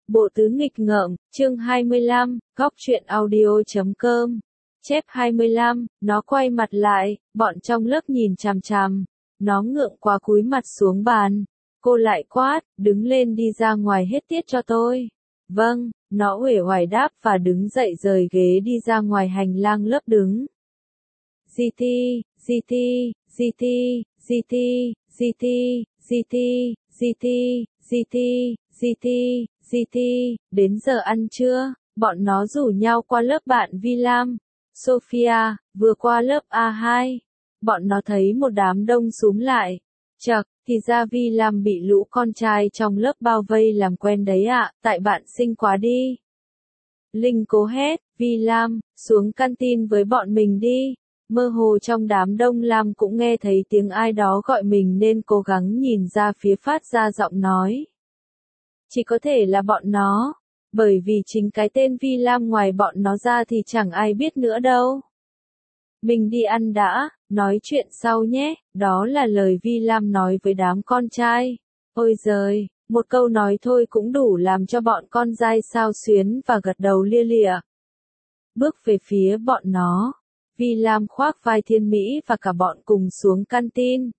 Bộ tứ nghịch ngợm, chương 25, góc truyện audio.com. Chép 25, nó quay mặt lại, bọn trong lớp nhìn chằm chằm. Nó ngượng quá cúi mặt xuống bàn. Cô lại quát, đứng lên đi ra ngoài hết tiết cho tôi. Vâng, nó uể oải đáp và đứng dậy rời ghế đi ra ngoài hành lang lớp đứng. GT, GT, GT, GT, GT, GT, GT, GT, GT, GT, đến giờ ăn trưa, bọn nó rủ nhau qua lớp bạn Vi Lam, Sophia, vừa qua lớp A2. Bọn nó thấy một đám đông xúm lại. Chậc, thì ra Vi Lam bị lũ con trai trong lớp bao vây làm quen đấy ạ, tại bạn xinh quá đi. Linh cố hét, Vi Lam, xuống canteen với bọn mình đi. Mơ hồ trong đám đông Lam cũng nghe thấy tiếng ai đó gọi mình nên cố gắng nhìn ra phía phát ra giọng nói. Chỉ có thể là bọn nó, bởi vì chính cái tên Vi Lam ngoài bọn nó ra thì chẳng ai biết nữa đâu. Mình đi ăn đã, nói chuyện sau nhé, đó là lời Vi Lam nói với đám con trai. Ôi giời, một câu nói thôi cũng đủ làm cho bọn con dai xao xuyến và gật đầu lia lịa. Bước về phía bọn nó, Vi Lam khoác vai Thiên Mỹ và cả bọn cùng xuống canteen.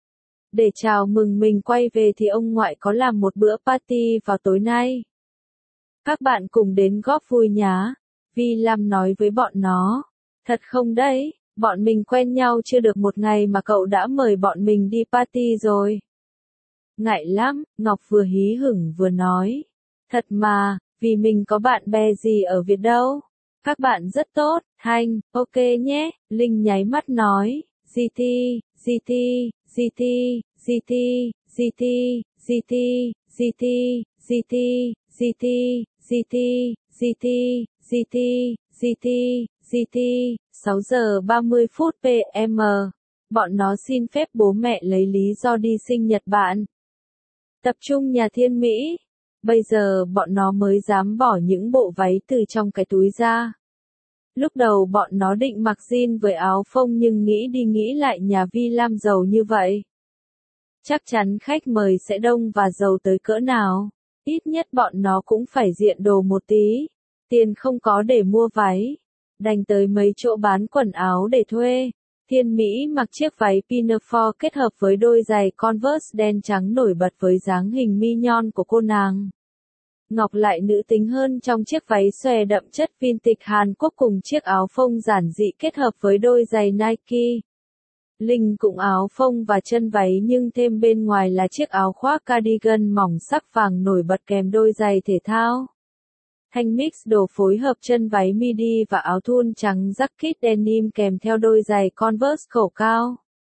Để chào mừng mình quay về thì ông ngoại có làm một bữa party vào tối nay. Các bạn cùng đến góp vui nhá, Vi Lam nói với bọn nó. Thật không đấy, bọn mình quen nhau chưa được một ngày mà cậu đã mời bọn mình đi party rồi. Ngại lắm, Ngọc vừa hí hửng vừa nói. Thật mà, vì mình có bạn bè gì ở Việt đâu. Các bạn rất tốt, Thanh, ok nhé, Linh nháy mắt nói. GT, GT, GT, GT, GT, GT, GT, GT, GT, GT, GT, GT, GT, GT, 6 giờ 30 phút PM. Bọn nó xin phép bố mẹ lấy lý do đi sinh nhật bạn. Tập trung nhà Thiên Mỹ. Bây giờ bọn nó mới dám bỏ những bộ váy từ trong cái túi ra. Lúc đầu bọn nó định mặc jean với áo phông nhưng nghĩ đi nghĩ lại nhà Vi Lam giàu như vậy. Chắc chắn khách mời sẽ đông và giàu tới cỡ nào. Ít nhất bọn nó cũng phải diện đồ một tí. Tiền không có để mua váy. Đành tới mấy chỗ bán quần áo để thuê. Thiên Mỹ mặc chiếc váy pinafore kết hợp với đôi giày Converse đen trắng nổi bật với dáng hình mi nhon của cô nàng. Ngọc lại nữ tính hơn trong chiếc váy xòe đậm chất vintage Hàn Quốc cùng chiếc áo phông giản dị kết hợp với đôi giày Nike. Linh cũng áo phông và chân váy nhưng thêm bên ngoài là chiếc áo khoác cardigan mỏng sắc vàng nổi bật kèm đôi giày thể thao. Thanh mix đồ phối hợp chân váy midi và áo thun trắng jacket denim kèm theo đôi giày Converse khẩu cao.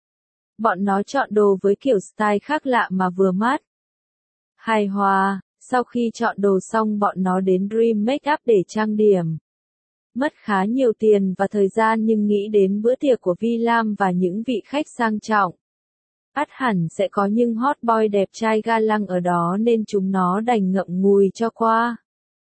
Bọn nó chọn đồ với kiểu style khác lạ mà vừa mắt. Hài hòa, sau khi chọn đồ xong bọn nó đến Dream Makeup để trang điểm. Mất khá nhiều tiền và thời gian nhưng nghĩ đến bữa tiệc của Vi Lam và những vị khách sang trọng. Ắt hẳn sẽ có những hot boy đẹp trai ga lăng ở đó nên chúng nó đành ngậm ngùi cho qua.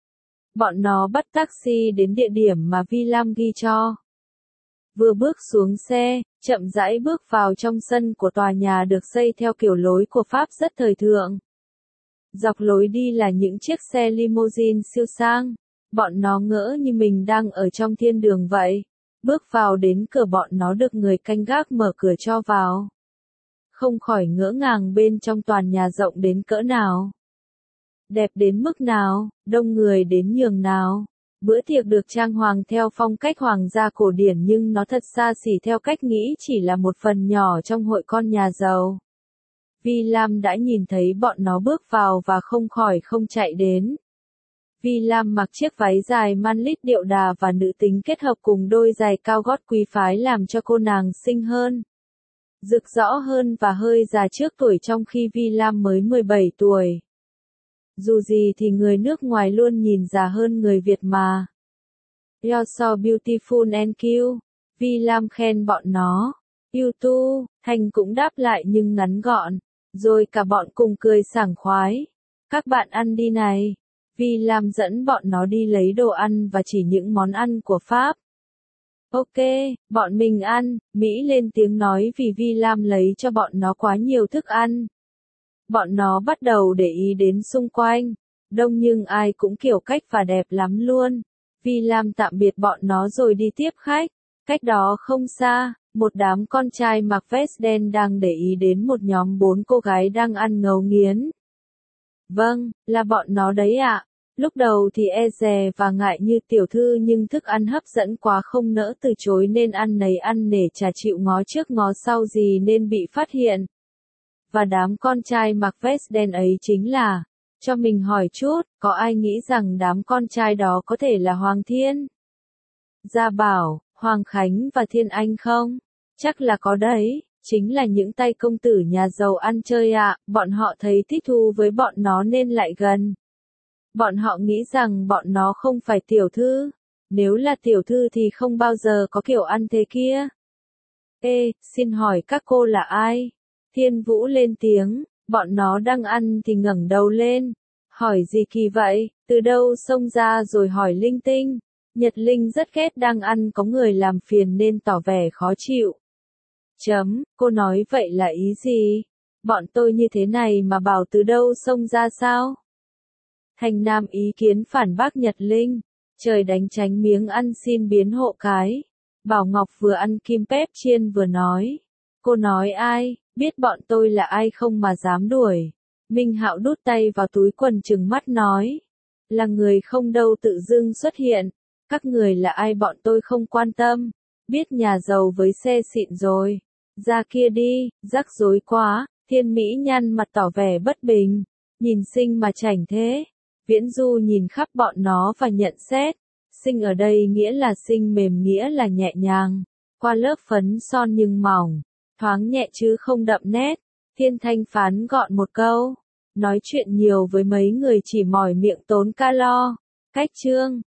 Bọn nó bắt taxi đến địa điểm mà Vi Lam ghi cho. Vừa bước xuống xe, chậm rãi bước vào trong sân của tòa nhà được xây theo kiểu lối của Pháp rất thời thượng. Dọc lối đi là những chiếc xe limousine siêu sang. Bọn nó ngỡ như mình đang ở trong thiên đường vậy. Bước vào đến cửa bọn nó được người canh gác mở cửa cho vào. Không khỏi ngỡ ngàng bên trong toàn nhà rộng đến cỡ nào. Đẹp đến mức nào, đông người đến nhường nào. Bữa tiệc được trang hoàng theo phong cách hoàng gia cổ điển nhưng nó thật xa xỉ theo cách nghĩ chỉ là một phần nhỏ trong hội con nhà giàu. Vi Lam đã nhìn thấy bọn nó bước vào và không khỏi không chạy đến. Vi Lam mặc chiếc váy dài manlit điệu đà và nữ tính kết hợp cùng đôi giày cao gót quý phái làm cho cô nàng xinh hơn, rực rỡ hơn và hơi già trước tuổi trong khi Vi Lam mới 17 tuổi. Dù gì thì người nước ngoài luôn nhìn già hơn người Việt mà. You're so beautiful and cute. Vi Lam khen bọn nó. You too, Thành cũng đáp lại nhưng ngắn gọn. Rồi cả bọn cùng cười sảng khoái. Các bạn ăn đi này. Vi Lam dẫn bọn nó đi lấy đồ ăn và chỉ những món ăn của Pháp. Ok, bọn mình ăn, Mỹ lên tiếng nói vì Vi Lam lấy cho bọn nó quá nhiều thức ăn. Bọn nó bắt đầu để ý đến xung quanh. đông nhưng ai cũng kiểu cách và đẹp lắm luôn. Vi Lam tạm biệt bọn nó rồi đi tiếp khách. Cách đó không xa, một đám con trai mặc vest đen đang để ý đến một nhóm 4 cô gái đang ăn ngấu nghiến. Vâng, là bọn nó đấy ạ. Lúc đầu thì e dè và ngại như tiểu thư nhưng thức ăn hấp dẫn quá không nỡ từ chối nên ăn nấy ăn nể chả chịu ngó trước ngó sau gì nên bị phát hiện. Và đám con trai mặc vest đen ấy chính là, cho mình hỏi chút, có ai nghĩ rằng đám con trai đó có thể là Hoàng Thiên, Gia Bảo, Hoàng Khánh và Thiên Anh không? Chắc là có đấy, chính là những tay công tử nhà giàu ăn chơi ạ, bọn họ thấy thích thú với bọn nó nên lại gần. Bọn họ nghĩ rằng bọn nó không phải tiểu thư, nếu là tiểu thư thì không bao giờ có kiểu ăn thế kia. Ê, xin hỏi các cô là ai? Thiên Vũ lên tiếng, bọn nó đang ăn thì ngẩng đầu lên. Hỏi gì kỳ vậy, từ đâu xông ra rồi hỏi linh tinh. Nhật Linh rất ghét đang ăn có người làm phiền nên tỏ vẻ khó chịu. Cô nói vậy là ý gì? Bọn tôi như thế này mà bảo từ đâu xông ra sao? Thành Nam ý kiến phản bác Nhật Linh. Trời đánh tránh miếng ăn xin biến hộ cái. Bảo Ngọc vừa ăn kim pép chiên vừa nói. Cô nói ai, biết bọn tôi là ai không mà dám đuổi. Minh Hạo đút tay vào túi quần trừng mắt nói. Là người không đâu tự dưng xuất hiện. Các người là ai bọn tôi không quan tâm. Biết nhà giàu với xe xịn rồi. Ra kia đi, rắc rối quá. Thiên Mỹ nhăn mặt tỏ vẻ bất bình. Nhìn xinh mà chảnh thế. Viễn Du nhìn khắp bọn nó và nhận xét. Xinh ở đây nghĩa là xinh mềm nghĩa là nhẹ nhàng. Qua lớp phấn son nhưng mỏng. Thoáng nhẹ chứ không đậm nét. Thiên Thanh phán gọn một câu. Nói chuyện nhiều với mấy người chỉ mỏi miệng tốn calo. Cách chương